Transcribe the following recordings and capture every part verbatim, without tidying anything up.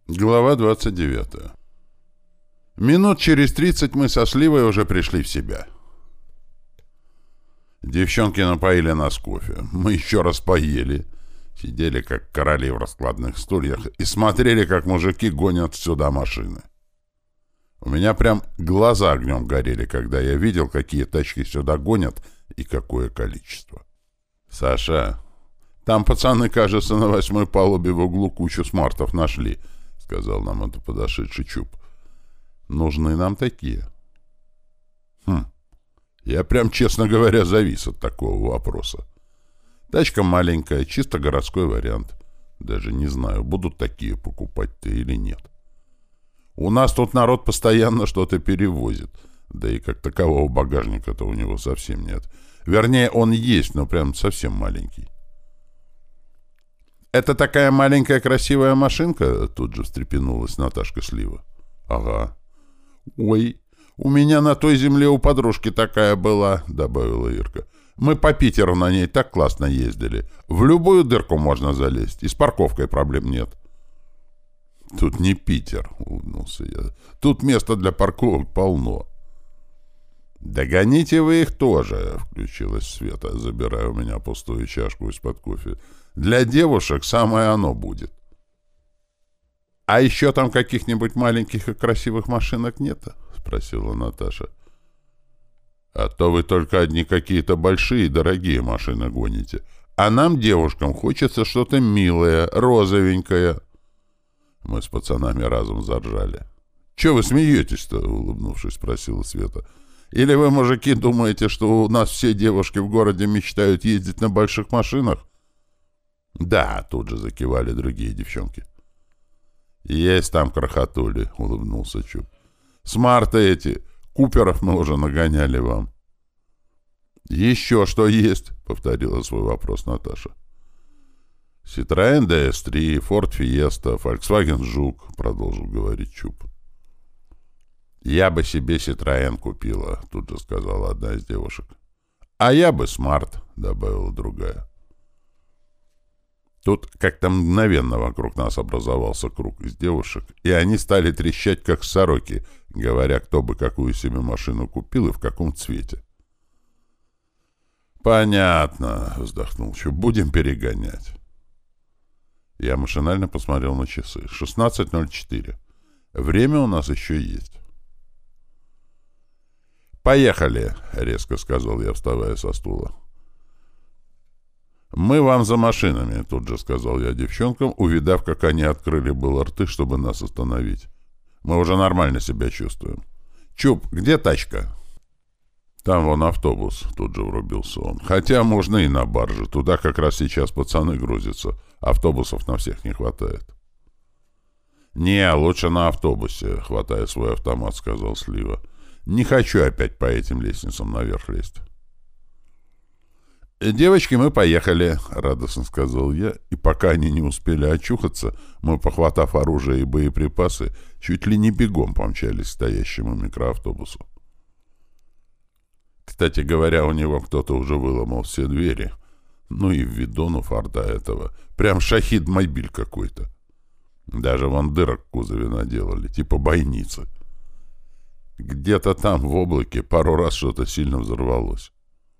Глава двадцать девятая. Минут через тридцать мы со Сливой уже пришли в себя. Девчонки напоили нас кофе. Мы еще раз поели. Сидели, как короли в раскладных стульях, и смотрели, как мужики гонят сюда машины. У меня прям глаза огнем горели, когда я видел, какие тачки сюда гонят и какое количество. «Саша, там пацаны, кажется, на восьмой палубе в углу кучу смартов нашли», — сказал нам это подошедший Чуб. «Нужны нам такие». Хм. Я прям, честно говоря, завис от такого вопроса. Тачка маленькая, чисто городской вариант. Даже не знаю, будут такие покупать-то или нет. У нас тут народ постоянно что-то перевозит. Да и как такового багажника-то у него совсем нет. Вернее, он есть, но прям совсем маленький. «Это такая маленькая красивая машинка?» Тут же встрепенулась Наташка Слива. «Ага». «Ой, у меня на той земле у подружки такая была», — добавила Ирка. «Мы по Питеру на ней так классно ездили. В любую дырку можно залезть, и с парковкой проблем нет». «Тут не Питер», — улыбнулся я. «Тут места для парковок полно». «Догоните вы их тоже», — включилась Света, забирая у меня пустую чашку из-под кофе. «Для девушек самое оно будет». «А еще там каких-нибудь маленьких и красивых машинок нет?» — спросила Наташа. «А то вы только одни какие-то большие и дорогие машины гоните. А нам, девушкам, хочется что-то милое, розовенькое». Мы с пацанами разом заржали. «Че вы смеетесь-то?» — улыбнувшись, спросила Света. «Или вы, мужики, думаете, что у нас все девушки в городе мечтают ездить на больших машинах?» «Да», — тут же закивали другие девчонки. «Есть там крохотули», — улыбнулся Чуб. «Смарты эти, Куперов мы уже нагоняли вам». «Еще что есть?» — повторила свой вопрос Наташа. «Citroën ди эс три, Ford Fiesta, Volkswagen Жук», — продолжил говорить Чуб. «Я бы себе Citroën купила», — тут же сказала одна из девушек. «А я бы Смарт», — добавила другая. Тут как-то мгновенно вокруг нас образовался круг из девушек, и они стали трещать, как сороки, говоря, кто бы какую себе машину купил и в каком цвете. «Понятно», — вздохнул Чуб, — «будем перегонять». Я машинально посмотрел на часы. шестнадцать ноль четыре. Время у нас еще есть. «Поехали», — резко сказал я, вставая со стула. «Мы вам за машинами», — тут же сказал я девчонкам, увидав, как они открыли было рты, чтобы нас остановить. «Мы уже нормально себя чувствуем». «Чуб, где тачка?» «Там вон автобус», — тут же врубился он. «Хотя можно и на барже. Туда как раз сейчас пацаны грузятся. Автобусов на всех не хватает». «Не, лучше на автобусе», — хватая свой автомат, сказал Слива. «Не хочу опять по этим лестницам наверх лезть». «Девочки, мы поехали», — радостно сказал я, и пока они не успели очухаться, мы, похватав оружие и боеприпасы, чуть ли не бегом помчались к стоящему микроавтобусу. Кстати говоря, у него кто-то уже выломал все двери. Ну и видон у Форда этого. Прям шахид-мобиль какой-то. Даже вон дырок в кузове наделали, типа бойницы. Где-то там, в облаке, пару раз что-то сильно взорвалось.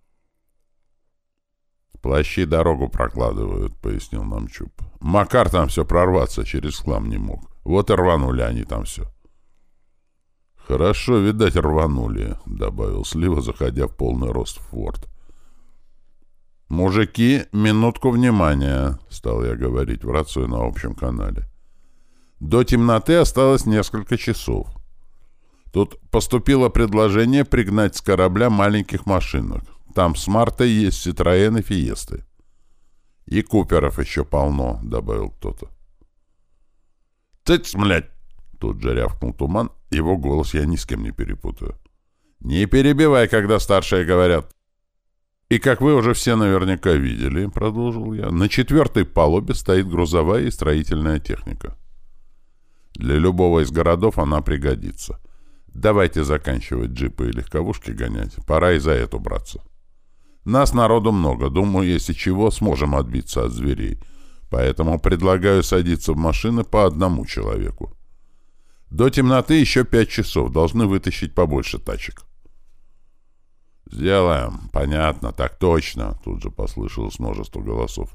«Плащи дорогу прокладывают», — пояснил нам Чуб. «Макар там все прорваться через хлам не мог. Вот и рванули они там все». «Хорошо, видать, рванули», — добавил Слива, заходя в полный рост в Форд. «Мужики, минутку внимания», — стал я говорить в рацию на общем канале. «До темноты осталось несколько часов. Тут поступило предложение пригнать с корабля маленьких машинок. Там с марта есть Citroën и Фиесты. И Куперов еще полно», — добавил кто-то. «Цыц, млядь!» — тут же рявкнул Туман. Его голос я ни с кем не перепутаю. «Не перебивай, когда старшие говорят». «И как вы уже все наверняка видели, — продолжил я, — на четвертой палубе стоит грузовая и строительная техника. Для любого из городов она пригодится. Давайте заканчивать джипы и легковушки гонять. Пора и за эту браться. Нас народу много. Думаю, если чего, сможем отбиться от зверей. Поэтому предлагаю садиться в машины по одному человеку. До темноты еще пять часов. Должны вытащить побольше тачек. «Сделаем. Понятно. Так точно», — тут же послышалось множество голосов.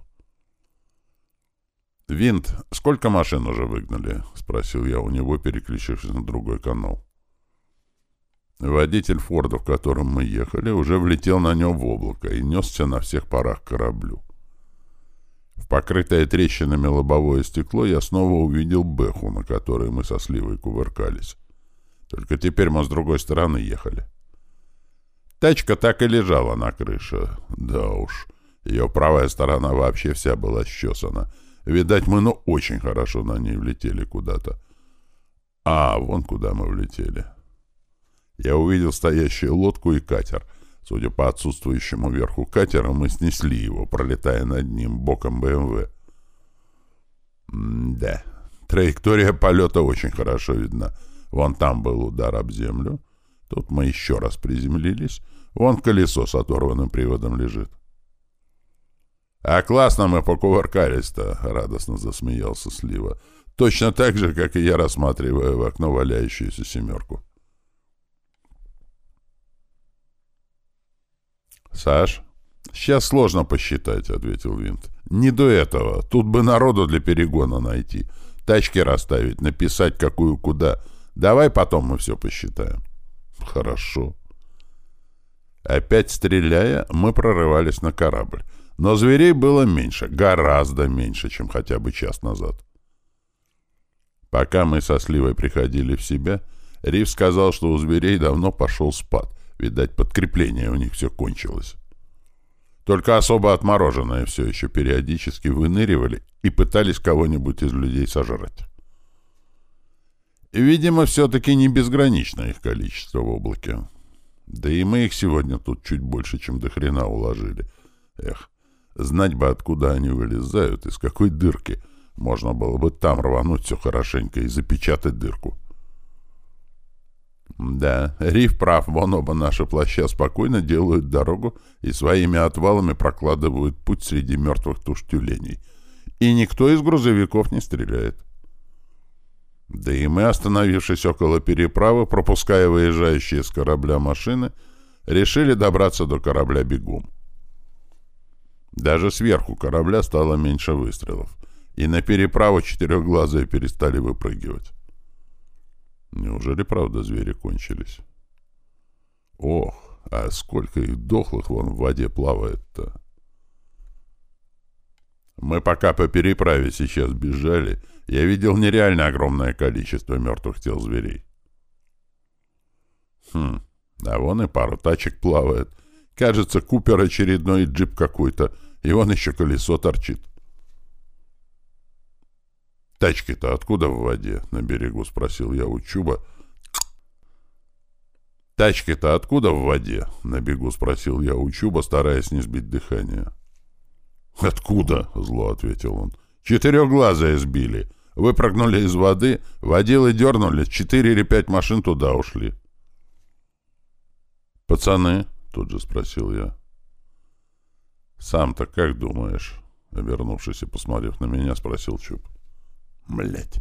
«Винт, сколько машин уже выгнали?» — спросил я у него, переключившись на другой канал. Водитель Форда, в котором мы ехали, уже влетел на нем в облако и несся на всех парах к кораблю. В покрытое трещинами лобовое стекло я снова увидел Бэху, на которой мы со Сливой кувыркались. Только теперь мы с другой стороны ехали. Тачка так и лежала на крыше. Да уж, ее правая сторона вообще вся была счесана. Видать, мы ну очень хорошо на ней влетели куда-то. А, вон куда мы влетели. Я увидел стоящую лодку и катер. Судя по отсутствующему верху катера, мы снесли его, пролетая над ним боком БМВ. М-да, траектория полета очень хорошо видна. Вон там был удар об землю. Тут мы еще раз приземлились. Вон колесо с оторванным приводом лежит. «А классно мы покувыркались-то!» — радостно засмеялся Слива. «Точно так же, как и я, рассматривая в окно валяющуюся семерку». «Саш, сейчас сложно посчитать», — ответил Винт. «Не до этого. Тут бы народу для перегона найти. Тачки расставить, написать, какую куда. Давай потом мы все посчитаем». «Хорошо». Опять стреляя, мы прорывались на корабль. Но зверей было меньше, гораздо меньше, чем хотя бы час назад. Пока мы со Сливой приходили в себя, Рив сказал, что у зверей давно пошел спад. Видать, подкрепление у них все кончилось. Только особо отмороженные все еще периодически выныривали и пытались кого-нибудь из людей сожрать. Видимо, все-таки не безгранично их количество в облаке. Да и мы их сегодня тут чуть больше, чем до хрена уложили. Эх, знать бы, откуда они вылезают, из какой дырки. Можно было бы там рвануть все хорошенько и запечатать дырку. Да, Риф прав, вон оба наши плаща спокойно делают дорогу и своими отвалами прокладывают путь среди мертвых туш тюленей. И никто из грузовиков не стреляет. Да и мы, остановившись около переправы, пропуская выезжающие с корабля машины, решили добраться до корабля бегом. Даже сверху корабля стало меньше выстрелов, и на переправу четырехглазые перестали выпрыгивать. Неужели, правда, звери кончились? Ох, а сколько их дохлых вон в воде плавает-то! Мы пока по переправе сейчас бежали, я видел нереально огромное количество мертвых тел зверей. Хм, а вон и пара тачек плавает. Кажется, Купер очередной джип какой-то, и вон еще колесо торчит. «Тачки-то откуда в воде?» — на берегу спросил я у Чуба. «Тачки-то откуда в воде?» — на бегу спросил я у Чуба, стараясь не сбить дыхание. «Откуда?» — зло ответил он. «Четырехглазые сбили. Выпрыгнули из воды, водилы дернули, четыре или пять машин туда ушли». «Пацаны?» — тут же спросил я. «Сам-то как думаешь?» — обернувшись и посмотрев на меня, спросил Чуб. «Блядь!»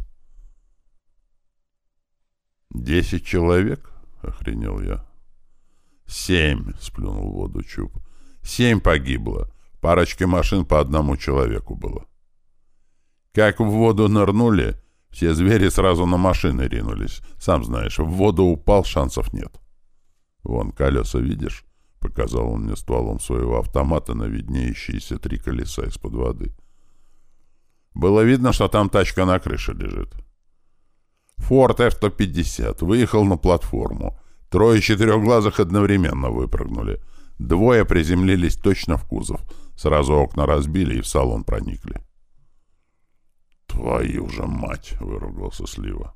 «Десять человек?» — охренел я. «Семь!» — сплюнул в воду Чуб. «Семь погибло. Парочки машин по одному человеку было. Как в воду нырнули, все звери сразу на машины ринулись. Сам знаешь, в воду упал, шансов нет. Вон колеса, видишь?» — показал он мне стволом своего автомата на виднеющиеся три колеса из-под воды. Было видно, что там тачка на крыше лежит. Форд эф сто пятьдесят выехал на платформу. Трое четырехглазых одновременно выпрыгнули. Двое приземлились точно в кузов. Сразу окна разбили и в салон проникли. «Твою же мать!» — выругался Слива.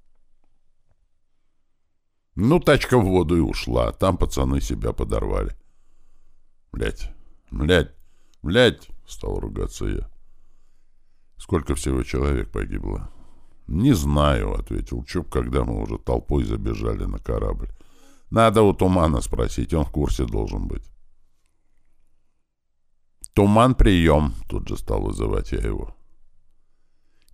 Ну, тачка в воду и ушла. Там пацаны себя подорвали. «Блядь! Блядь! Блядь!» — стал ругаться я. «Сколько всего человек погибло?» «Не знаю», — ответил Чуб, когда мы уже толпой забежали на корабль. «Надо у Тумана спросить, он в курсе должен быть». «Туман, прием!» — тут же стал вызывать я его.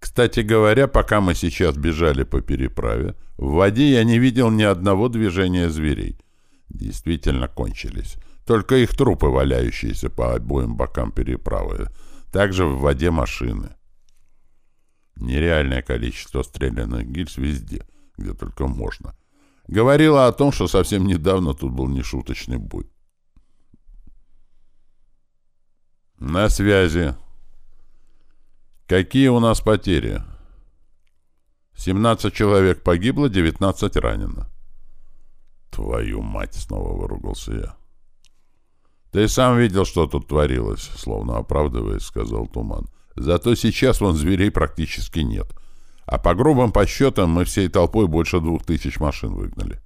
Кстати говоря, пока мы сейчас бежали по переправе, в воде я не видел ни одного движения зверей. Действительно кончились. Только их трупы, валяющиеся по обоим бокам переправы. Также в воде машины. Нереальное количество стрелянных гильз везде, где только можно. Говорило о том, что совсем недавно тут был нешуточный бой. На связи. Какие у нас потери? семнадцать человек погибло, девятнадцать ранено. Твою мать, снова выругался я. Ты сам видел, что тут творилось, словно оправдываясь, сказал Туман. Зато сейчас вон зверей практически нет. А по грубым подсчетам мы всей толпой больше двух тысяч машин выгнали.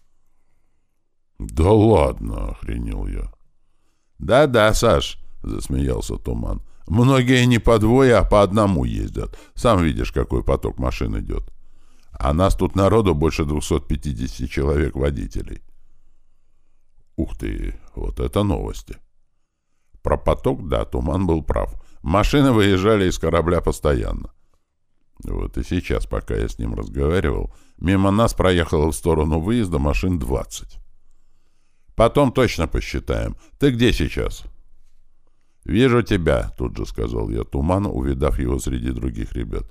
Да ладно, охренел я. Да-да, Саш, засмеялся Туман. Многие не по двое, а по одному ездят. Сам видишь, какой поток машин идет. А нас тут народу больше двухсот пятидесяти человек водителей. Ух ты, вот это новости. Про поток, да, Туман был прав. Машины выезжали из корабля постоянно. Вот и сейчас, пока я с ним разговаривал, мимо нас проехало в сторону выезда машин двадцать. Потом точно посчитаем. Ты где сейчас? «Вижу тебя», — тут же сказал я Туману, увидав его среди других ребят.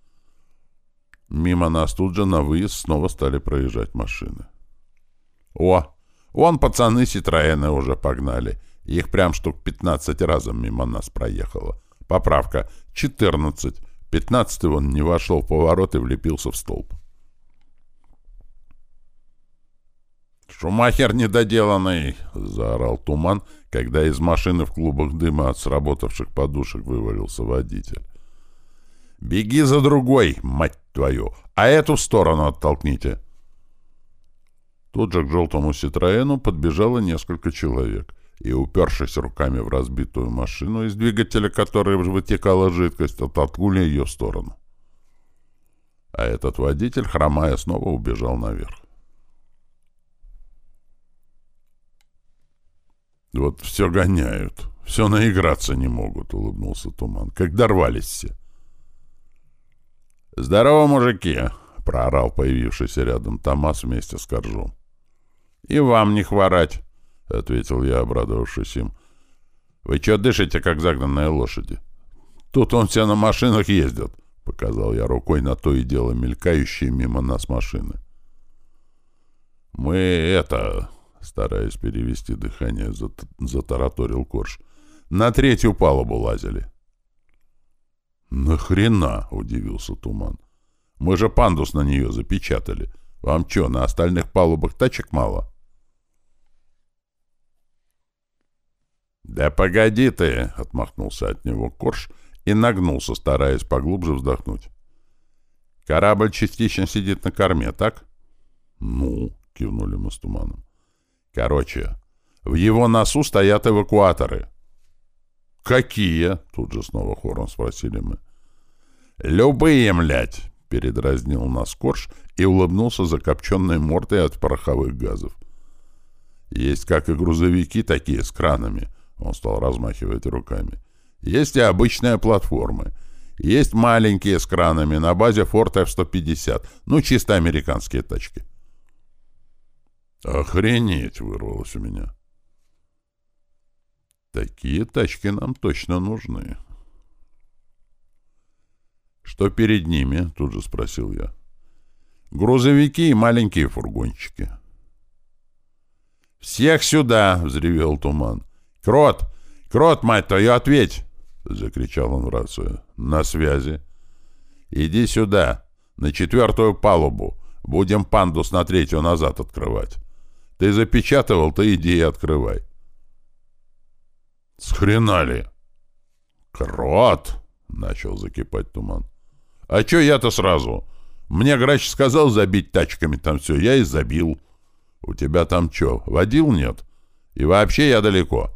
Мимо нас тут же на выезд снова стали проезжать машины. «О, вон пацаны Ситроены уже погнали. Их прям штук пятнадцать разом мимо нас проехало. Поправка, четырнадцать. Пятнадцатый он не вошел в поворот и влепился в столб». «Шумахер недоделанный!» — заорал Туман, когда из машины в клубах дыма от сработавших подушек вывалился водитель. «Беги за другой, мать твою! А эту в сторону оттолкните!» Тут же к желтому Ситроену подбежало несколько человек, и, упершись руками в разбитую машину, из двигателя которой вытекала жидкость, оттолкнули ее в сторону. А этот водитель, хромая, снова убежал наверх. «Вот все гоняют, все наиграться не могут», — улыбнулся Туман. «Как дорвались все». «Здорово, мужики!» — проорал появившийся рядом Томас вместе с Коржом. «И вам не хворать!» — ответил я, обрадовавшись им. «Вы что дышите, как загнанные лошади? Тут он все на машинах ездят», — показал я рукой на то и дело мелькающие мимо нас машины. «Мы это...» — стараясь перевести дыхание, зат... затараторил Корж. «На третью палубу лазили». «Нахрена?» — удивился Туман. «Мы же пандус на нее запечатали. Вам что, на остальных палубах тачек мало?» «Да погоди ты!» — отмахнулся от него Корж и нагнулся, стараясь поглубже вздохнуть. «Корабль частично сидит на корме, так?» «Ну?» — кивнули мы с Туманом. «Короче, в его носу стоят эвакуаторы». «Какие?» — тут же снова хором спросили мы. «Любые, млядь!» — передразнил нас Корж и улыбнулся закопченной мордой от пороховых газов. «Есть как и грузовики такие с кранами», — он стал размахивать руками. «Есть и обычные платформы. Есть маленькие с кранами на базе Ford эф сто пятьдесят, ну, чисто американские тачки». «Охренеть!» — вырвалось у меня. «Такие тачки нам точно нужны». «Что перед ними?» — тут же спросил я. «Грузовики и маленькие фургончики». «Всех сюда!» — взревел Туман. «Крот! Крот, мать твою, ответь!» — закричал он в рацию. «На связи. Иди сюда, на четвертую палубу. Будем пандус на третью назад открывать. Ты запечатывал, ты иди и открывай». «Схрена ли?» «Крот!» — начал закипать Туман. «А чё я-то сразу? Мне грач сказал забить тачками там все, я и забил. У тебя там чё, водил нет? И вообще я далеко».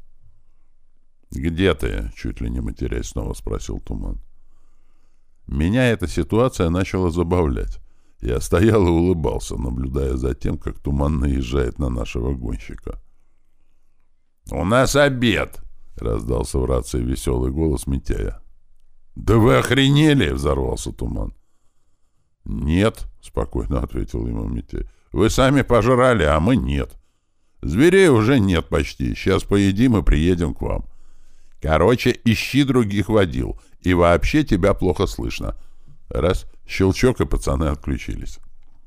«Где ты?» — чуть ли не матерясь снова спросил Туман. Меня эта ситуация начала забавлять. Я стоял и улыбался, наблюдая за тем, как Туман наезжает на нашего гонщика. «У нас обед!» — раздался в рации веселый голос Митяя. «Да вы охренели!» — взорвался Туман. «Нет», — спокойно ответил ему Митяй. «Вы сами пожрали, а мы нет. Зверей уже нет почти. Сейчас поедим и приедем к вам. Короче, ищи других водил. И вообще тебя плохо слышно». Раз, щелчок, и пацаны отключились.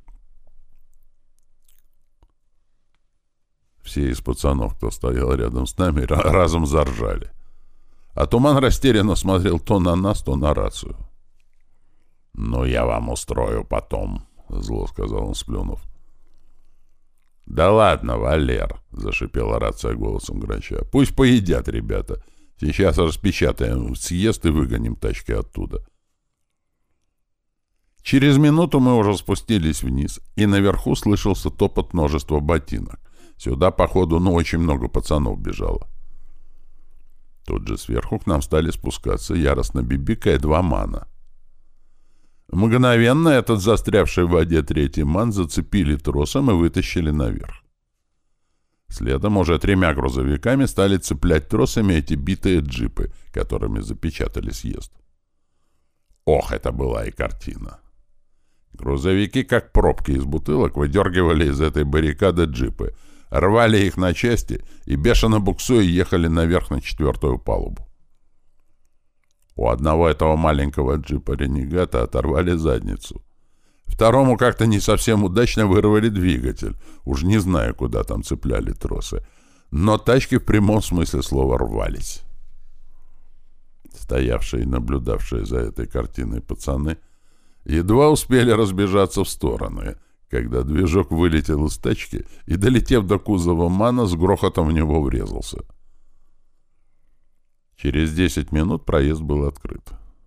Все из пацанов, кто стоял рядом с нами, разом заржали. А Туман растерянно смотрел то на нас, то на рацию. «Ну, я вам устрою потом», — зло сказал он, сплюнув. «Да ладно, Валер», — зашипела рация голосом Грача. «Пусть поедят ребята. Сейчас распечатаем съезд и выгоним тачки оттуда». Через минуту мы уже спустились вниз, и наверху слышался топот множества ботинок. Сюда, походу, ну, очень много пацанов бежало. Тут же сверху к нам стали спускаться, яростно бибикая, два мана. Мгновенно этот застрявший в воде третий ман зацепили тросом и вытащили наверх. Следом уже тремя грузовиками стали цеплять тросами эти битые джипы, которыми запечатали съезд. Ох, это была и картина! Грузовики, как пробки из бутылок, выдергивали из этой баррикады джипы, рвали их на части и, бешено буксуя, ехали наверх на четвертую палубу. У одного этого маленького джипа «Ренегата» оторвали задницу. Второму как-то не совсем удачно вырвали двигатель. Уж не знаю, куда там цепляли тросы. Но тачки в прямом смысле слова рвались. Стоявшие и наблюдавшие за этой картиной пацаны едва успели разбежаться в стороны, когда движок вылетел из тачки и, долетев до кузова мана, с грохотом в него врезался. Через десять минут проезд был открыт.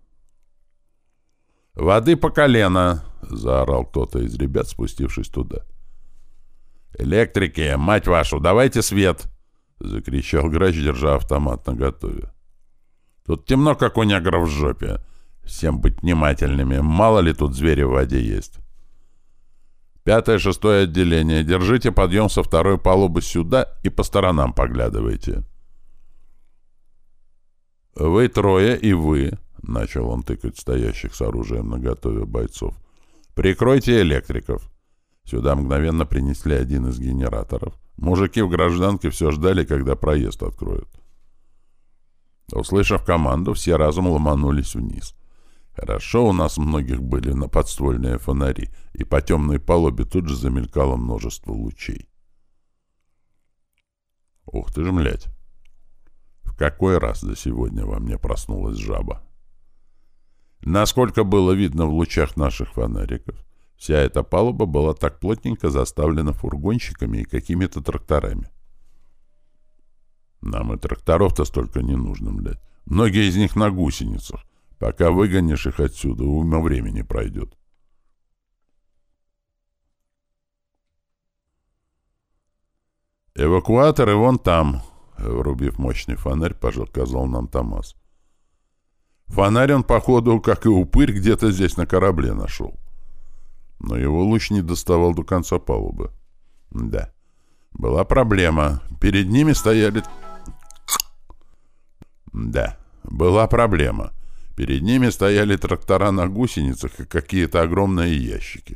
«Воды по колено!» — заорал кто-то из ребят, спустившись туда. «Электрики, мать вашу, давайте свет!» — закричал Грач, держа автомат наготове. «Тут темно, как у негров в жопе. Всем быть внимательными, мало ли тут звери в воде есть. Пятое, шестое отделение, держите подъем со второй палубы сюда и по сторонам поглядывайте». «Вы трое и вы», — начал он тыкать стоящих с оружием наготове бойцов, — «прикройте электриков». Сюда мгновенно принесли один из генераторов. Мужики в гражданке все ждали, когда проезд откроют. Услышав команду, все разом ломанулись вниз. Хорошо у нас многих были на подствольные фонари, и по темной палубе тут же замелькало множество лучей. Ух ты ж, млядь! В какой раз за сегодня во мне проснулась жаба? Насколько было видно в лучах наших фонариков, вся эта палуба была так плотненько заставлена фургончиками и какими-то тракторами. Нам и тракторов-то столько не нужно, блядь. Многие из них на гусеницах. Пока выгонишь их отсюда, уйма времени пройдет. «Эвакуаторы вон там», — врубив мощный фонарь, показал нам Томас. Фонарь он, походу, как и упырь, где-то здесь на корабле нашел. Но его луч не доставал до конца палубы. Да, была проблема. Перед ними стояли... Да, была проблема. Перед ними стояли трактора на гусеницах и какие-то огромные ящики.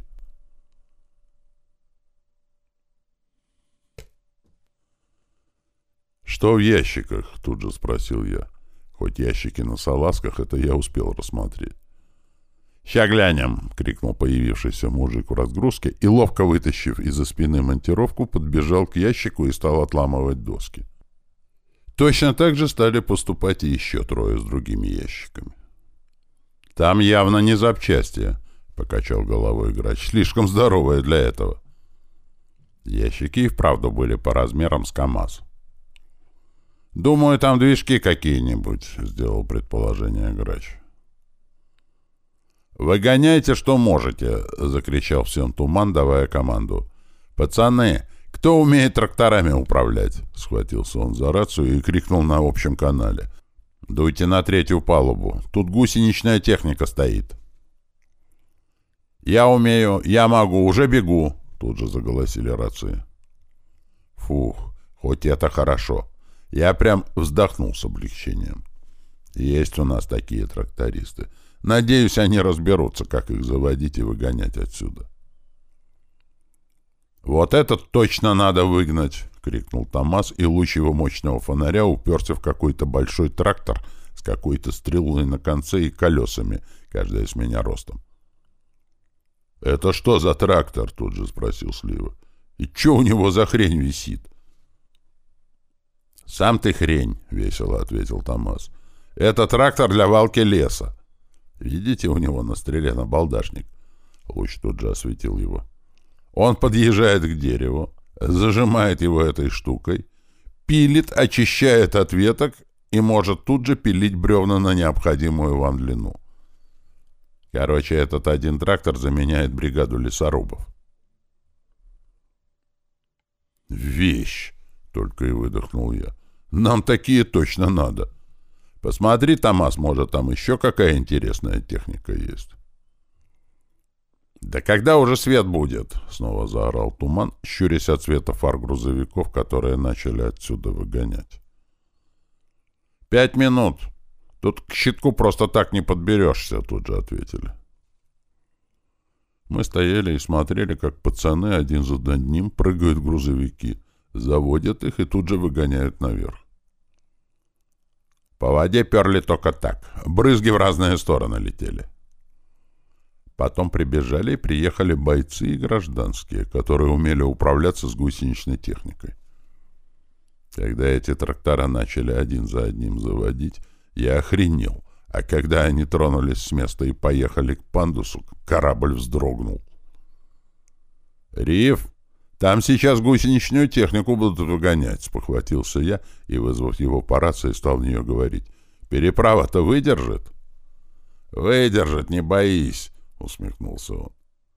«Что в ящиках?» — тут же спросил я. Хоть ящики на салазках, это я успел рассмотреть. «Ща глянем!» — крикнул появившийся мужик в разгрузке и, ловко вытащив из-за спины монтировку, подбежал к ящику и стал отламывать доски. Точно так же стали поступать и еще трое с другими ящиками. «Там явно не запчасти», — покачал головой Грач, — «слишком здоровые для этого». Ящики и вправду были по размерам с КамАЗ. «Думаю, там движки какие-нибудь», — сделал предположение Грач. «Выгоняйте, что можете», — закричал всем Туман, давая команду. «Пацаны, кто умеет тракторами управлять?» — схватился он за рацию и крикнул на общем канале. «Дуйте на третью палубу. Тут гусеничная техника стоит». «Я умею, я могу, уже бегу», — тут же заголосили рации. Фух, хоть это хорошо. Я прям вздохнул с облегчением. Есть у нас такие трактористы. Надеюсь, они разберутся, как их заводить и выгонять отсюда. «Вот этот точно надо выгнать!» — крикнул Томас, и луч его мощного фонаря уперся в какой-то большой трактор с какой-то стрелой на конце и колесами, каждая с меня ростом. «Это что за трактор?» — тут же спросил Слива. «И что у него за хрень висит?» «Сам ты хрень!» — весело ответил Томас. «Это трактор для валки леса. Видите, у него на стреле набалдашник?» Луч тут же осветил его. «Он подъезжает к дереву, зажимает его этой штукой, пилит, очищает от веток и может тут же пилить бревна на необходимую вам длину. Короче, этот один трактор заменяет бригаду лесорубов». «Вещь!» — только и выдохнул я. «Нам такие точно надо. Посмотри, Томас, может, там еще какая интересная техника есть». «Да когда уже свет будет?» — снова заорал Туман, щурясь от света фар грузовиков, которые начали отсюда выгонять. «Пять минут. Тут к щитку просто так не подберешься», — тут же ответили. Мы стояли и смотрели, как пацаны один за одним прыгают в грузовики, заводят их и тут же выгоняют наверх. По воде перли только так. Брызги в разные стороны летели. Потом прибежали и приехали бойцы и гражданские, которые умели управляться с гусеничной техникой. Когда эти трактора начали один за одним заводить, я охренел. А когда они тронулись с места и поехали к пандусу, корабль вздрогнул. «Риф, там сейчас гусеничную технику будут выгонять», — спохватился я и, вызвав его по рации, стал в нее говорить. «Переправа-то выдержит?» «Выдержит, не боись», — усмехнулся он.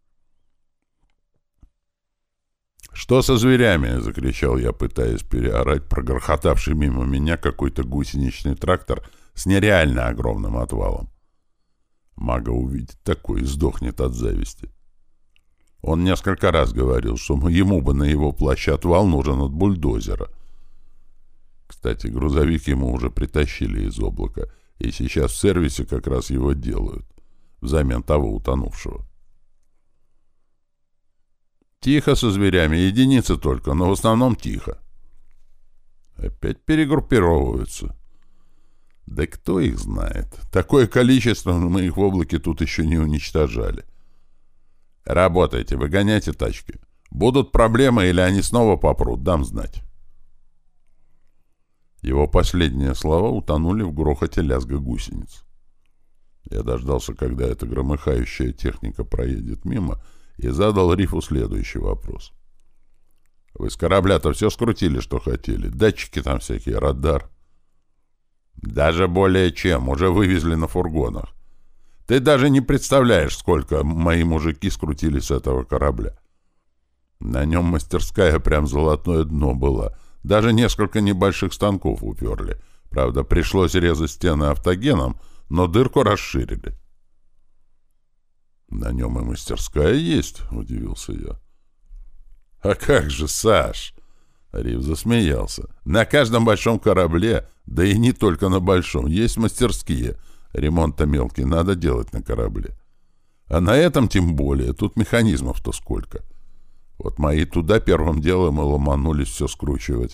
«Что со зверями?» — закричал я, пытаясь переорать прогрохотавший мимо меня какой-то гусеничный трактор с нереально огромным отвалом. Мага увидит такое и сдохнет от зависти. Он несколько раз говорил, что ему бы на его плаще отвал нужен от бульдозера. Кстати, грузовик ему уже притащили из облака, и сейчас в сервисе как раз его делают, взамен того утонувшего. «Тихо со зверями, единицы только, но в основном тихо». Опять перегруппировываются. Да кто их знает? Такое количество мы их в облаке тут еще не уничтожали. Работайте, выгоняйте тачки. Будут проблемы или они снова попрут, дам знать. Его последние слова утонули в грохоте лязга гусениц. Я дождался, когда эта громыхающая техника проедет мимо, и задал Рифу следующий вопрос. «Вы с корабля-то все скрутили, что хотели? Датчики там всякие, радар?» «Даже более чем. Уже вывезли на фургонах. Ты даже не представляешь, сколько мои мужики скрутили с этого корабля. На нем мастерская прям золотое дно была. Даже несколько небольших станков уперли. Правда, пришлось резать стены автогеном, но дырку расширили». «На нем и мастерская есть?» — удивился я. «А как же, Саш!» Рив засмеялся. «На каждом большом корабле, да и не только на большом, есть мастерские. Ремонт-то мелкий надо делать на корабле. А на этом тем более. Тут механизмов-то сколько. Вот мои туда первым делом и ломанулись все скручивать».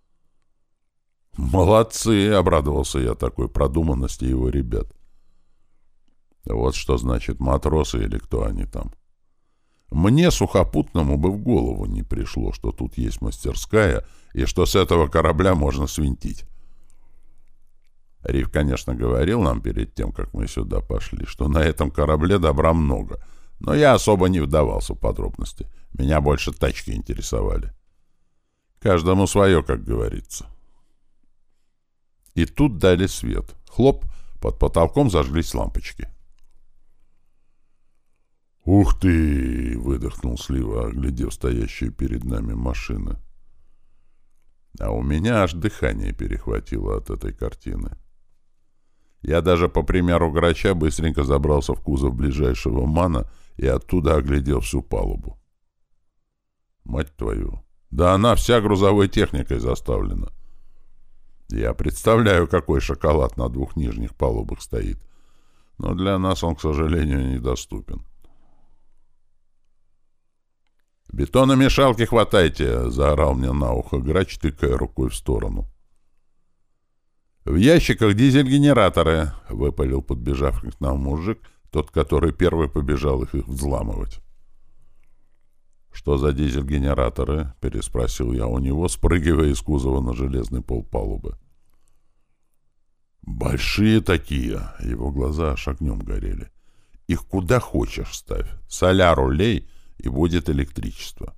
«Молодцы!» — обрадовался я такой продуманности его ребят. Вот что значит матросы или кто они там. Мне, сухопутному, бы в голову не пришло, что тут есть мастерская и что с этого корабля можно свинтить. Риф, конечно, говорил нам перед тем, как мы сюда пошли, что на этом корабле добра много, но я особо не вдавался в подробности. Меня больше тачки интересовали. Каждому свое, как говорится. И тут дали свет. Хлоп, под потолком зажглись лампочки. «Ух ты!» — выдохнул Слива, оглядев стоящие перед нами машины. А у меня аж дыхание перехватило от этой картины. Я даже, по примеру Грача, быстренько забрался в кузов ближайшего мана и оттуда оглядел всю палубу. Мать твою! Да она вся грузовой техникой заставлена. Я представляю, какой шоколад на двух нижних палубах стоит, но для нас он, к сожалению, недоступен. «Бетономешалки хватайте!» — заорал мне на ухо грач, тыкая рукой в сторону. «В ящиках дизель-генераторы!» — выпалил подбежавший к нам мужик, тот, который первый побежал их, их взламывать. «Что за дизель-генераторы?» — переспросил я у него, спрыгивая из кузова на железный пол палубы. «Большие такие!» — его глаза аж огнем горели. «Их куда хочешь ставь. Соляру лей, и будет электричество».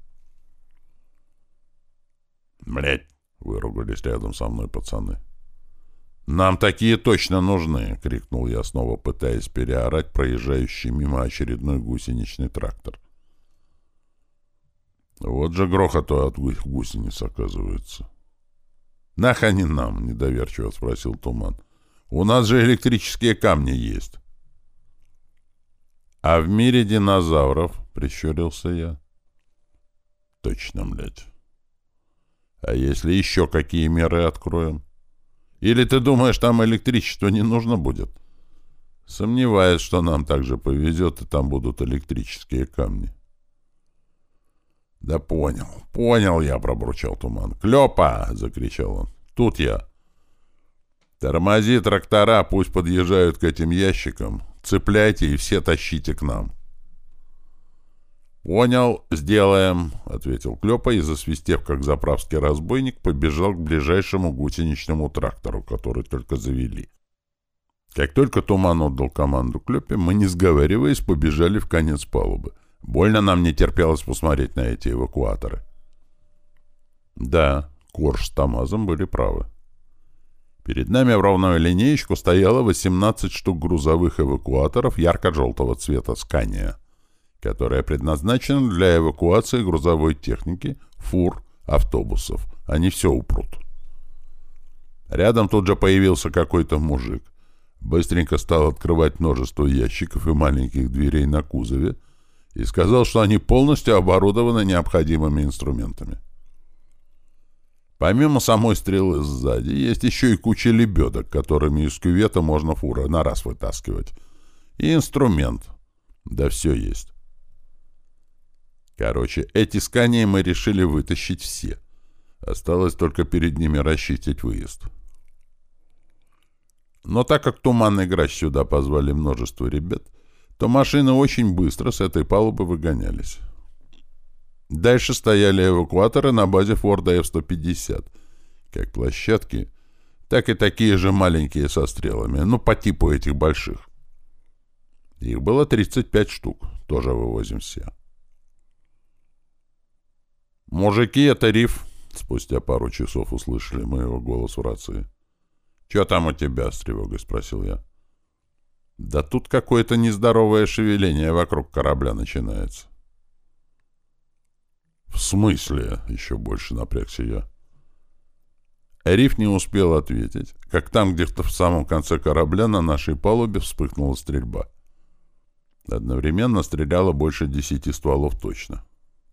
«Блядь!» — выругались рядом со мной пацаны. «Нам такие точно нужны!» — крикнул я, снова пытаясь переорать проезжающий мимо очередной гусеничный трактор. Вот же грохоту от гусениц, оказывается. «Нах они нам?» — недоверчиво спросил Туман. «У нас же электрические камни есть». «А в мире динозавров?» — прищурился я. «Точно, блядь. А если еще какие меры откроем? Или ты думаешь, там электричество не нужно будет?» «Сомневаюсь, что нам также повезет, и там будут электрические камни». «Да понял, понял я», — пробурчал Туман. «Клёпа!» — закричал он. «Тут я». «Тормози трактора, пусть подъезжают к этим ящикам. Цепляйте и все тащите к нам». «Понял, сделаем», — ответил Клёпа и, засвистев, как заправский разбойник, побежал к ближайшему гусеничному трактору, который только завели. Как только Туман отдал команду Клёпе, мы, не сговариваясь, побежали в конец палубы. Больно нам не терпелось посмотреть на эти эвакуаторы. Да, Корж с Тамазом были правы. Перед нами в ровную линеечку стояло восемнадцать штук грузовых эвакуаторов ярко-желтого цвета «Скания», которая предназначена для эвакуации грузовой техники, фур, автобусов. Они все упрут. Рядом тут же появился какой-то мужик. Быстренько стал открывать множество ящиков и маленьких дверей на кузове и сказал, что они полностью оборудованы необходимыми инструментами. Помимо самой стрелы сзади, есть еще и куча лебедок, которыми из кювета можно фуры на раз вытаскивать. И инструмент. Да все есть. Короче, эти скании мы решили вытащить все. Осталось только перед ними расчистить выезд. Но так как Туманный Грач сюда позвали множество ребят, то машины очень быстро с этой палубы выгонялись. Дальше стояли эвакуаторы на базе Форда эф сто пятьдесят, как площадки, так и такие же маленькие со стрелами, ну, по типу этих больших. Их было тридцать пять штук, тоже вывозим все. «Мужики, это Риф!» — спустя пару часов услышали мы его голос в рации. «Чё там у тебя?» — с тревогой спросил я. «Да тут какое-то нездоровое шевеление вокруг корабля начинается». «В смысле?» — еще больше напрягся я. Риф не успел ответить, как там где-то в самом конце корабля на нашей палубе вспыхнула стрельба. Одновременно стреляло больше десяти стволов точно.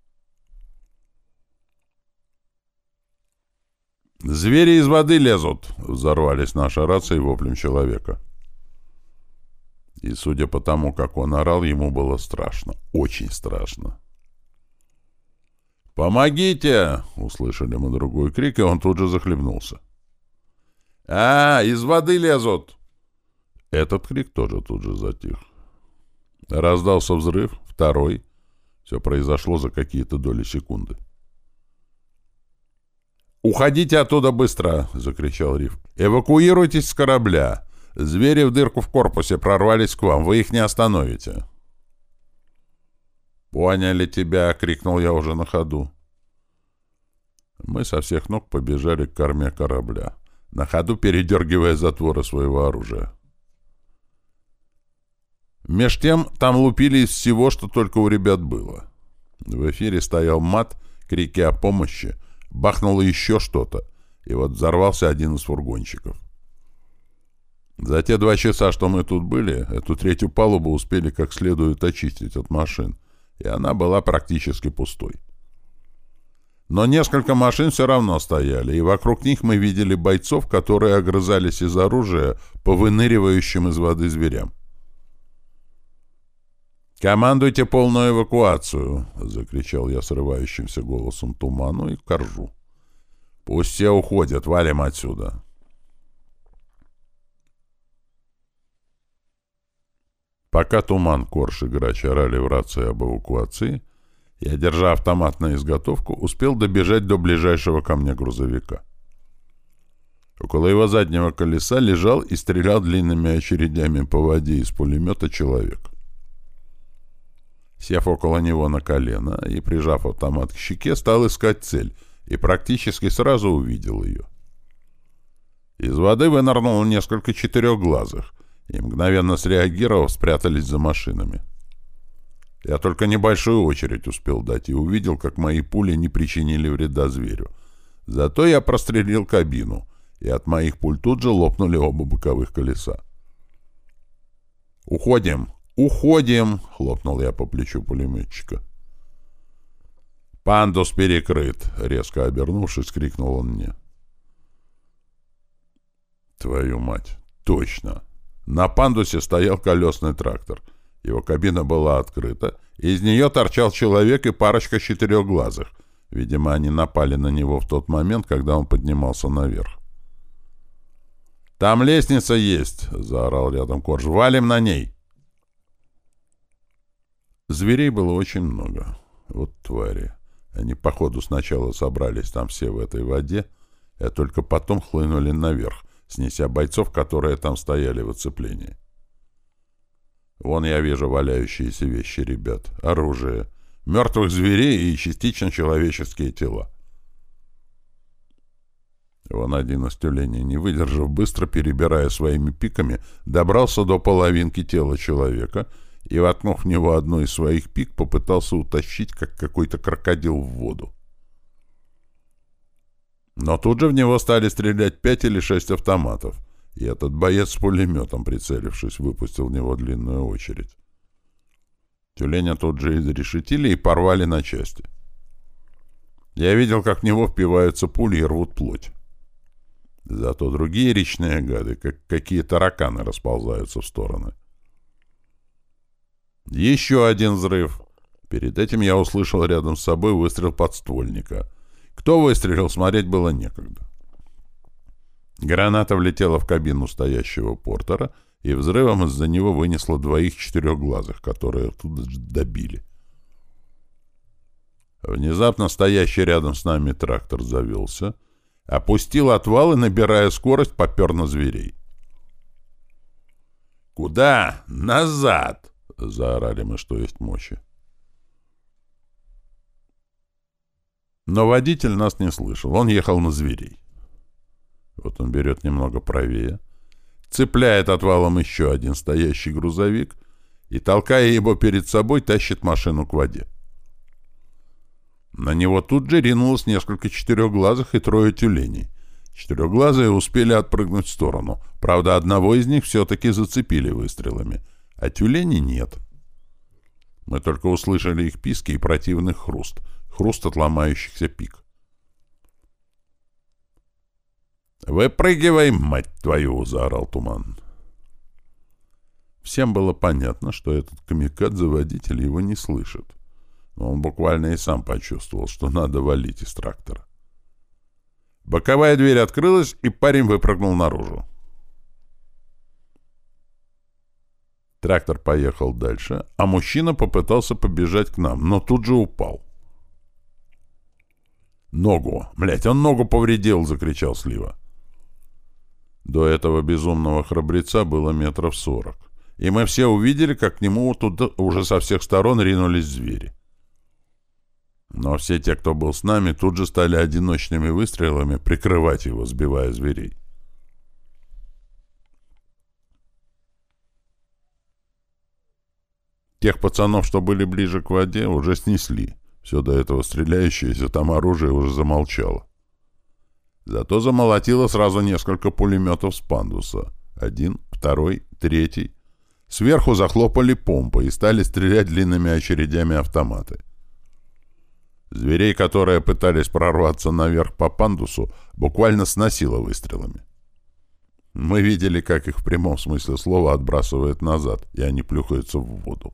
«Звери из воды лезут!» — взорвались наши рации воплем человека. И, судя по тому, как он орал, ему было страшно. Очень страшно. «Помогите!» — услышали мы другой крик, и он тут же захлебнулся. «А, из воды лезут!» Этот крик тоже тут же затих. Раздался взрыв, второй. Все произошло за какие-то доли секунды. «Уходите оттуда быстро!» — закричал Риф. «Эвакуируйтесь с корабля! Звери в дырку в корпусе прорвались к вам, вы их не остановите!» «Поняли тебя!» — крикнул я уже на ходу. Мы со всех ног побежали к корме корабля, на ходу передергивая затворы своего оружия. Меж тем там лупили из всего, что только у ребят было. В эфире стоял мат, крики о помощи, бахнуло еще что-то, и вот взорвался один из фургончиков. За те два часа, что мы тут были, эту третью палубу успели как следует очистить от машин, и она была практически пустой. Но несколько машин все равно стояли, и вокруг них мы видели бойцов, которые огрызались из оружия по выныривающим из воды зверям. «Командуйте полную эвакуацию!» — закричал я срывающимся голосом Туману и Коржу. «Пусть все уходят, валим отсюда!» Пока Туман, Корж и Грач орали в рации об эвакуации, я, держа автомат на изготовку, успел добежать до ближайшего ко мне грузовика. Около его заднего колеса лежал и стрелял длинными очередями по воде из пулемета человек. Сев около него на колено и прижав автомат к щеке, стал искать цель и практически сразу увидел ее. Из воды вынырнуло несколько четырехглазых, и, мгновенно среагировав, спрятались за машинами. Я только небольшую очередь успел дать и увидел, как мои пули не причинили вреда зверю. Зато я прострелил кабину, и от моих пуль тут же лопнули оба боковых колеса. «Уходим! Уходим!» — хлопнул я по плечу пулеметчика. «Пандус перекрыт!» — резко обернувшись, крикнул он мне. «Твою мать! Точно!» На пандусе стоял колесный трактор. Его кабина была открыта, и из нее торчал человек и парочка четырехглазых. Видимо, они напали на него в тот момент, когда он поднимался наверх. «Там лестница есть!» — заорал рядом Корж. «Валим на ней!» Зверей было очень много. Вот твари. Они, походу, сначала собрались там все в этой воде, а только потом хлынули наверх, снеся бойцов, которые там стояли в оцеплении. Вон я вижу валяющиеся вещи ребят, оружие, мертвых зверей и частично человеческие тела. Вон один из тюленей, не выдержав, быстро перебирая своими пиками, добрался до половинки тела человека и, воткнув в него одну из своих пик, попытался утащить, как какой-то крокодил, в воду. Но тут же в него стали стрелять пять или шесть автоматов, и этот боец с пулеметом, прицелившись, выпустил в него длинную очередь. Тюленя тут же изрешетили и порвали на части. Я видел, как в него впиваются пули и рвут плоть. Зато другие речные гады, как какие тараканы, расползаются в стороны. Еще один взрыв. Перед этим я услышал рядом с собой выстрел подствольника. Кто выстрелил, смотреть было некогда. Граната влетела в кабину стоящего Портера, и взрывом из-за него вынесло двоих четырехглазых, которые оттуда добили. Внезапно стоящий рядом с нами трактор завелся, опустил отвал и, набирая скорость, попер на зверей. «Куда? Назад!» — заорали мы, что есть мочи. Но водитель нас не слышал, он ехал на зверей. Вот он берет немного правее, цепляет отвалом еще один стоящий грузовик и, толкая его перед собой, тащит машину к воде. На него тут же ринулось несколько четырехглазых и трое тюленей. Четырехглазые успели отпрыгнуть в сторону, правда, одного из них все-таки зацепили выстрелами, а тюленей нет. Мы только услышали их писки и противный хруст, хруст от ломающихся пик. «Выпрыгивай, мать твою!» — заорал Туман. Всем было понятно, что этот камикадзе-водитель его не слышит. Но он буквально и сам почувствовал, что надо валить из трактора. Боковая дверь открылась, и парень выпрыгнул наружу. Трактор поехал дальше, а мужчина попытался побежать к нам, но тут же упал. «Ногу! Блядь, он ногу повредил!» — закричал Слива. До этого безумного храбреца было метров сорок, и мы все увидели, как к нему туда уже со всех сторон ринулись звери. Но все те, кто был с нами, тут же стали одиночными выстрелами прикрывать его, сбивая зверей. Тех пацанов, что были ближе к воде, уже снесли. Все до этого стреляющееся там оружие уже замолчало. Зато замолотило сразу несколько пулеметов с пандуса. Один, второй, третий. Сверху захлопали помпы и стали стрелять длинными очередями автоматы. Зверей, которые пытались прорваться наверх по пандусу, буквально сносило выстрелами. Мы видели, как их в прямом смысле слова отбрасывает назад, и они плюхаются в воду.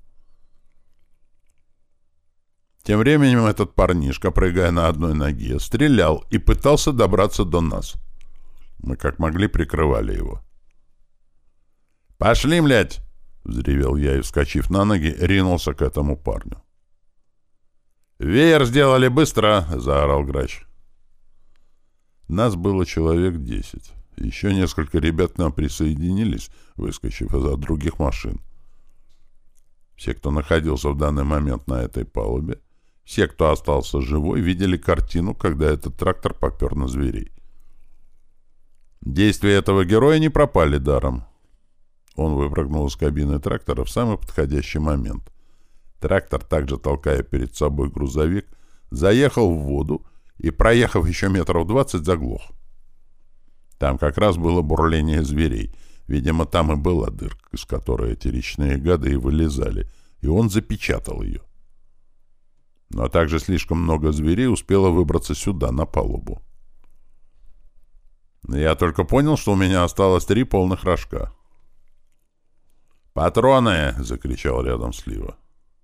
Тем временем этот парнишка, прыгая на одной ноге, стрелял и пытался добраться до нас. Мы как могли прикрывали его. «Пошли, млядь!» — взревел я и, вскочив на ноги, ринулся к этому парню. «Веер сделали быстро!» — заорал грач. Нас было человек десять. Еще несколько ребят к нам присоединились, выскочив из-за других машин. Все, кто находился в данный момент на этой палубе, все, кто остался живой, видели картину, когда этот трактор попер на зверей. Действия этого героя не пропали даром. Он выпрыгнул из кабины трактора в самый подходящий момент. Трактор, также толкая перед собой грузовик, заехал в воду и, проехав еще метров двадцать, заглох. Там как раз было бурление зверей. Видимо, там и была дырка, из которой эти речные гады и вылезали, и он запечатал ее. Но также слишком много зверей успело выбраться сюда, на палубу. Я только понял, что у меня осталось три полных рожка. «Патроны!» — закричал рядом Слива.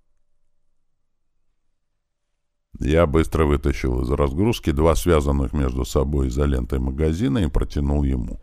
Я быстро вытащил из разгрузки два связанных между собой изолентой магазина и протянул ему.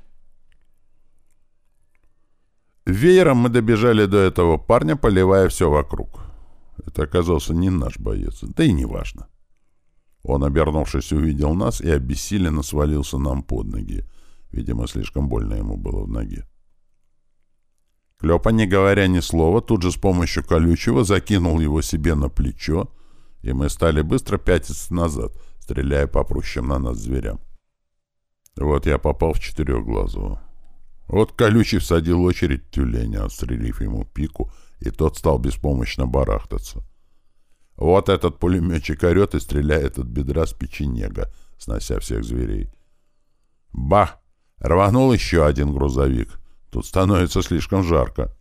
Веером мы добежали до этого парня, поливая все вокруг. Это оказался не наш боец, да и не важно. Он, обернувшись, увидел нас и обессиленно свалился нам под ноги. Видимо, слишком больно ему было в ноге. Клёпа, не говоря ни слова, тут же с помощью колючего закинул его себе на плечо, и мы стали быстро пятиться назад, стреляя по прущим на нас зверям. Вот я попал в четырехглазого. Вот колючий всадил очередь тюленя, отстрелив ему пику, и тот стал беспомощно барахтаться. Вот этот пулеметчик орет и стреляет от бедра с печенега, снося всех зверей. Бах! Рванул еще один грузовик. Тут становится слишком жарко.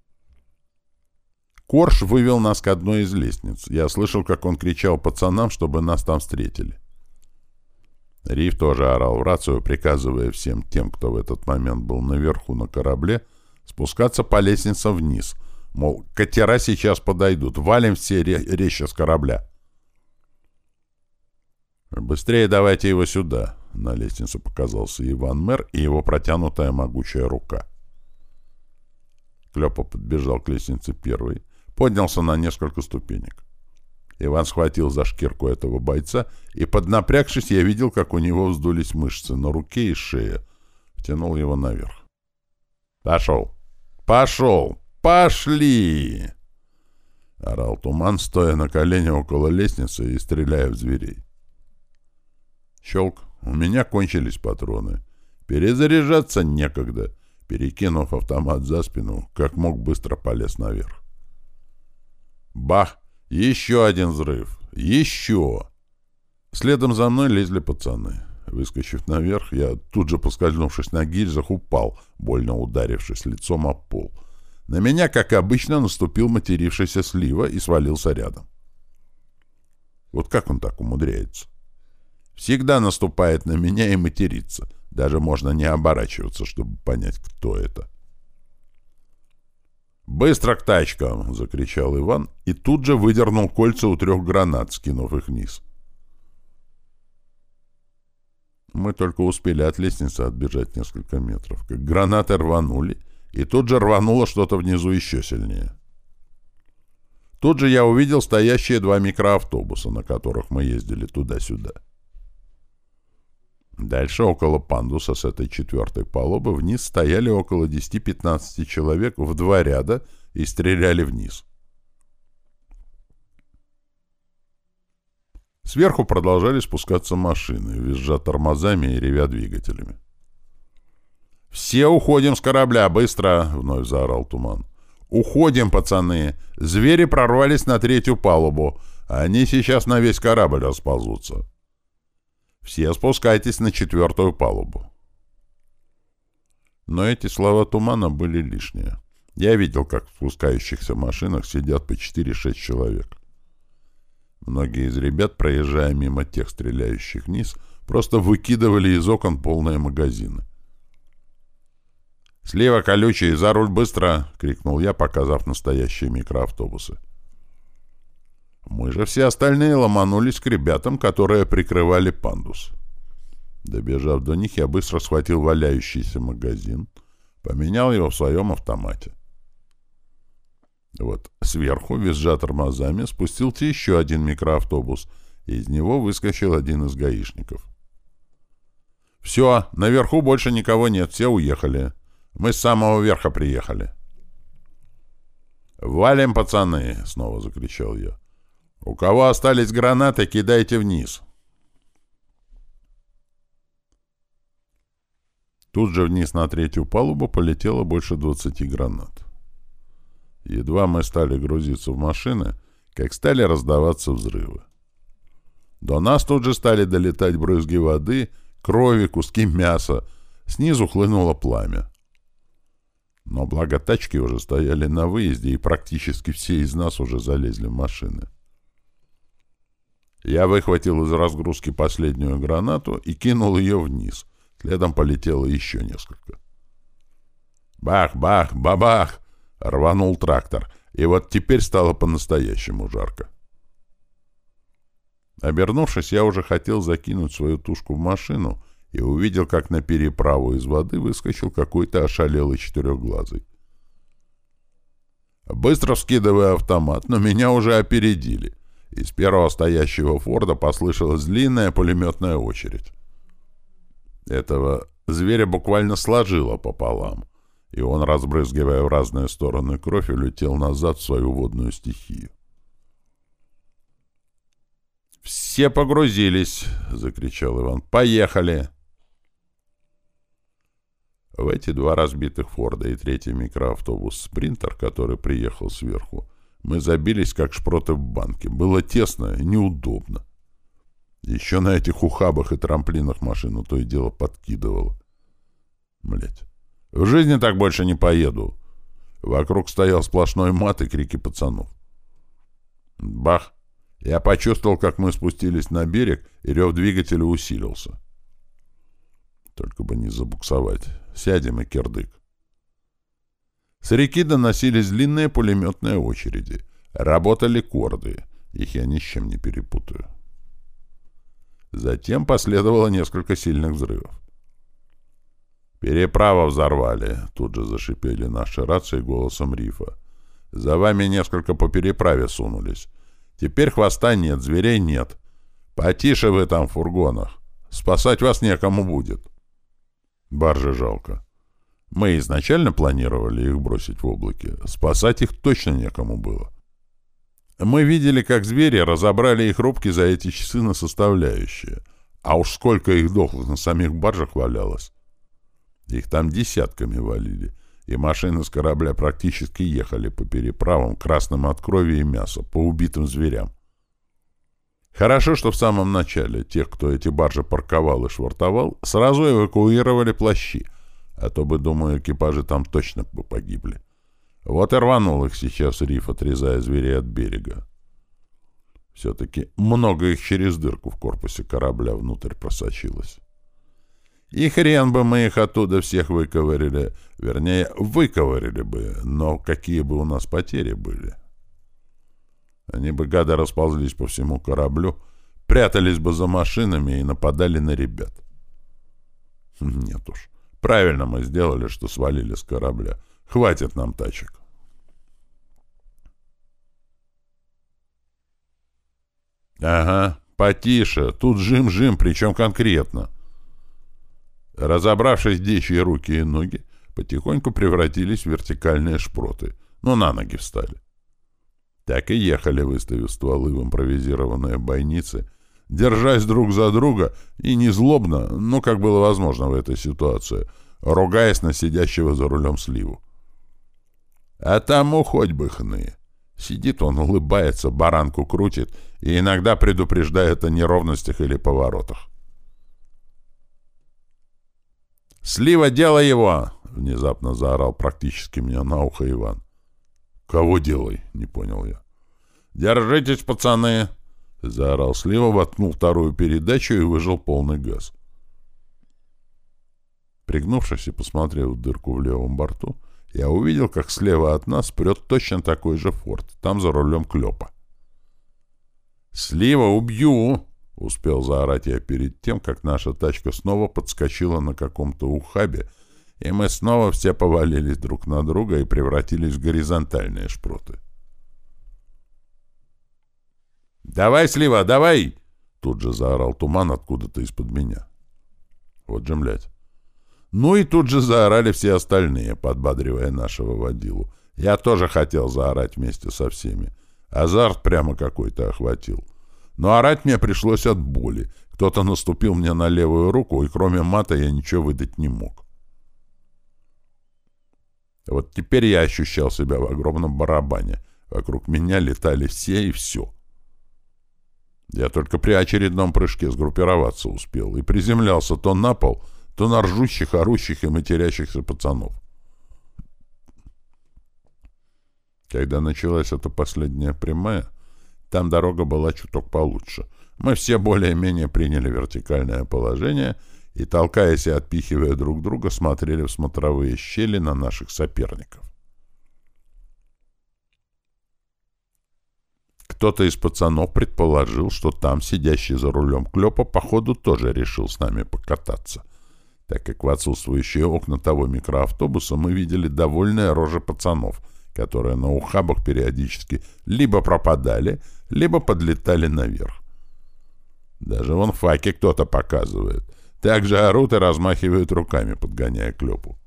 Корж вывел нас к одной из лестниц. Я слышал, как он кричал пацанам, чтобы нас там встретили. Риф тоже орал в рацию, приказывая всем тем, кто в этот момент был наверху на корабле, спускаться по лестницам вниз. Мол, катера сейчас подойдут, валим все резче с корабля. «Быстрее давайте его сюда!» На лестнице показался Иван Мэр и его протянутая могучая рука. Клёпа подбежал к лестнице первый, поднялся на несколько ступенек. Иван схватил за шкирку этого бойца, и, поднапрягшись, я видел, как у него вздулись мышцы на руке и шее. Втянул его наверх. «Пошел! Пошел! Пошли!» — орал Туман, стоя на колене около лестницы и стреляя в зверей. Щелк. У меня кончились патроны. Перезаряжаться некогда. Перекинув автомат за спину, как мог, быстро полез наверх. Бах! Еще один взрыв! Еще! Следом за мной лезли пацаны. Выскочив наверх, я, тут же поскользнувшись на гильзах, упал, больно ударившись лицом об пол. На меня, как обычно, наступил матерившийся Слива и свалился рядом. Вот как он так умудряется? Всегда наступает на меня и матерится. Даже можно не оборачиваться, чтобы понять, кто это. «Быстро к тачкам!» — закричал Иван и тут же выдернул кольца у трех гранат, скинув их вниз. Мы только успели от лестницы отбежать несколько метров, как гранаты рванули, и тут же рвануло что-то внизу еще сильнее. Тут же я увидел стоящие два микроавтобуса, на которых мы ездили туда-сюда. Дальше, около пандуса с этой четвертой палубы, вниз стояли около десяти-пятнадцати человек в два ряда и стреляли вниз. Сверху продолжали спускаться машины, визжа тормозами и ревя двигателями. «Все уходим с корабля, быстро!» — вновь заорал Туман. «Уходим, пацаны! Звери прорвались на третью палубу. Они сейчас на весь корабль расползутся. Все спускайтесь на четвертую палубу». Но эти слова Тумана были лишние. Я видел, как в спускающихся машинах сидят по четыре-шесть человек. Многие из ребят, проезжая мимо тех стреляющих вниз, просто выкидывали из окон полные магазины. «Слева колючий, за руль быстро!» — крикнул я, показав настоящие микроавтобусы. Мы же все остальные ломанулись к ребятам, которые прикрывали пандус. Добежав до них, я быстро схватил валяющийся магазин, поменял его в своем автомате. Вот сверху, визжа тормозами, спустился еще один микроавтобус, и из него выскочил один из гаишников. «Все, наверху больше никого нет, все уехали. Мы с самого верха приехали». «Валим, пацаны!» — снова закричал я. «У кого остались гранаты, кидайте вниз». Тут же вниз на третью палубу полетело больше двадцати гранат. Едва мы стали грузиться в машины, как стали раздаваться взрывы. До нас тут же стали долетать брызги воды, крови, куски мяса. Снизу хлынуло пламя. Но благо тачки уже стояли на выезде, и практически все из нас уже залезли в машины. Я выхватил из разгрузки последнюю гранату и кинул ее вниз. Следом полетело еще несколько. Бах-бах, бабах! Рванул трактор, и вот теперь стало по-настоящему жарко. Обернувшись, я уже хотел закинуть свою тушку в машину и увидел, как на переправу из воды выскочил какой-то ошалелый четырехглазый. Быстро вскидывая автомат, но меня уже опередили. Из первого стоящего Форда послышалась длинная пулеметная очередь. Этого зверя буквально сложило пополам, и он, разбрызгивая в разные стороны кровь, улетел назад в свою водную стихию. «Все погрузились!» — закричал Иван. «Поехали!» В эти два разбитых Форда и третий микроавтобус «Спринтер», который приехал сверху, мы забились, как шпроты в банке. Было тесно и неудобно. Еще на этих ухабах и трамплинах машину то и дело подкидывало. Блять. В жизни так больше не поеду. Вокруг стоял сплошной мат и крики пацанов. Бах! Я почувствовал, как мы спустились на берег, и рев двигателя усилился. Только бы не забуксовать. Сядем и кирдык. С реки доносились длинные пулеметные очереди. Работали корды. Их я ни с чем не перепутаю. Затем последовало несколько сильных взрывов. «Переправу взорвали», — тут же зашипели наши рации голосом рифа. «За вами несколько по переправе сунулись. Теперь хвоста нет, зверей нет. Потише вы там в фургонах. Спасать вас некому будет». Баржи жалко. Мы изначально планировали их бросить в облаке. Спасать их точно некому было. Мы видели, как звери разобрали их рубки за эти часы на составляющие. А уж сколько их дохлых на самих баржах валялось. Их там десятками валили, и машины с корабля практически ехали по переправам, красным от крови и мяса, по убитым зверям. Хорошо, что в самом начале тех, кто эти баржи парковал и швартовал, сразу эвакуировали плащи, а то бы, думаю, экипажи там точно бы погибли. Вот и рванул их сейчас риф, отрезая зверей от берега. Все-таки много их через дырку в корпусе корабля внутрь просочилось. И хрен бы мы их оттуда всех выковырили, вернее, выковырили бы, но какие бы у нас потери были. Они бы, гады, расползлись по всему кораблю, прятались бы за машинами и нападали на ребят. Нет уж, правильно мы сделали, что свалили с корабля. Хватит нам тачек. Ага, потише, тут жим-жим, причем конкретно. Разобравшись, где чьи руки и ноги, потихоньку превратились в вертикальные шпроты, но на ноги встали. Так и ехали, выставив стволы в импровизированные бойницы, держась друг за друга и не злобно, но как было возможно в этой ситуации, ругаясь на сидящего за рулем Сливу. А тому хоть бы хны. Сидит он, улыбается, баранку крутит и иногда предупреждает о неровностях или поворотах. «Слива, делай его!» — внезапно заорал практически мне на ухо Иван. «Кого делай?» — не понял я. «Держитесь, пацаны!» — заорал Слива, воткнул вторую передачу и выжал полный газ. Пригнувшись и посмотрев в дырку в левом борту, я увидел, как слева от нас прет точно такой же форт, там за рулем Клёпа. «Слива, убью!» — успел заорать я перед тем, как наша тачка снова подскочила на каком-то ухабе, и мы снова все повалились друг на друга и превратились в горизонтальные шпроты. «Давай, Слива, давай!» — тут же заорал Туман откуда-то из-под меня. Вот же, блядь. Ну и тут же заорали все остальные, подбадривая нашего водилу. Я тоже хотел заорать вместе со всеми. Азарт прямо какой-то охватил. Но орать мне пришлось от боли. Кто-то наступил мне на левую руку, и кроме мата я ничего выдать не мог. Вот теперь я ощущал себя в огромном барабане. Вокруг меня летали все и все. Я только при очередном прыжке сгруппироваться успел и приземлялся то на пол, то на ржущих, орущих и матерящихся пацанов. Когда началась эта последняя прямая, там дорога была чуток получше. Мы все более-менее приняли вертикальное положение и, толкаясь и отпихивая друг друга, смотрели в смотровые щели на наших соперников. Кто-то из пацанов предположил, что там, сидящий за рулем Клёпа, походу тоже решил с нами покататься, так как в отсутствующие окна того микроавтобуса мы видели довольные рожи пацанов, которые на ухабах периодически либо пропадали, либо подлетали наверх. Даже вон факи кто-то показывает. Также орут и размахивают руками, подгоняя Клёпу.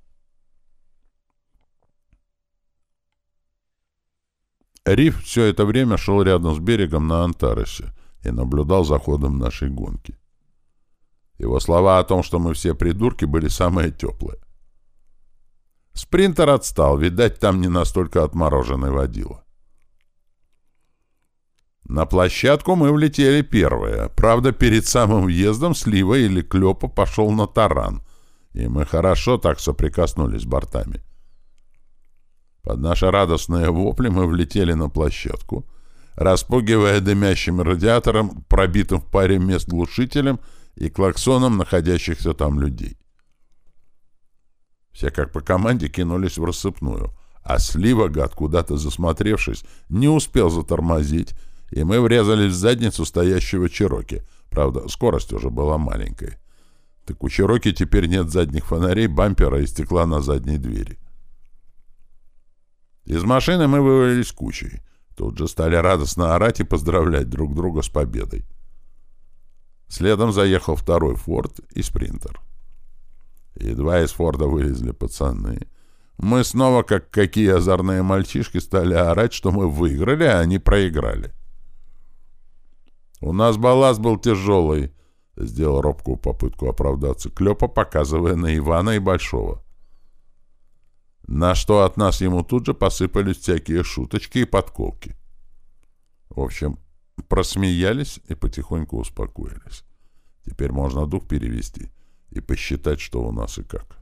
Риф все это время шел рядом с берегом на Антаросе и наблюдал за ходом нашей гонки. Его слова о том, что мы все придурки, были самые теплые. Спринтер отстал, видать, там не настолько отмороженный водила. На площадку мы влетели первые. Правда, перед самым въездом Слива или Клёпа пошел на таран, и мы хорошо так соприкоснулись бортами. Под наши радостные вопли мы влетели на площадку, распугивая дымящим радиатором, пробитым в паре мест глушителем и клаксоном находящихся там людей. Все как по команде кинулись в рассыпную, а Слива, гад, куда-то засмотревшись, не успел затормозить, и мы врезались в задницу стоящего Чироки. Правда, скорость уже была маленькой. Так у Чироки теперь нет задних фонарей, бампера и стекла на задней двери. Из машины мы вывалились кучей. Тут же стали радостно орать и поздравлять друг друга с победой. Следом заехал второй Форд и Спринтер. Едва из Форда вылезли пацаны. Мы снова, как какие озорные мальчишки, стали орать, что мы выиграли, а они проиграли. «У нас балласт был тяжелый», — сделал робкую попытку оправдаться Клёпа, показывая на Ивана и Большого. На что от нас ему тут же посыпались всякие шуточки и подколки. В общем, просмеялись и потихоньку успокоились. Теперь можно дух перевести и посчитать, что у нас и как.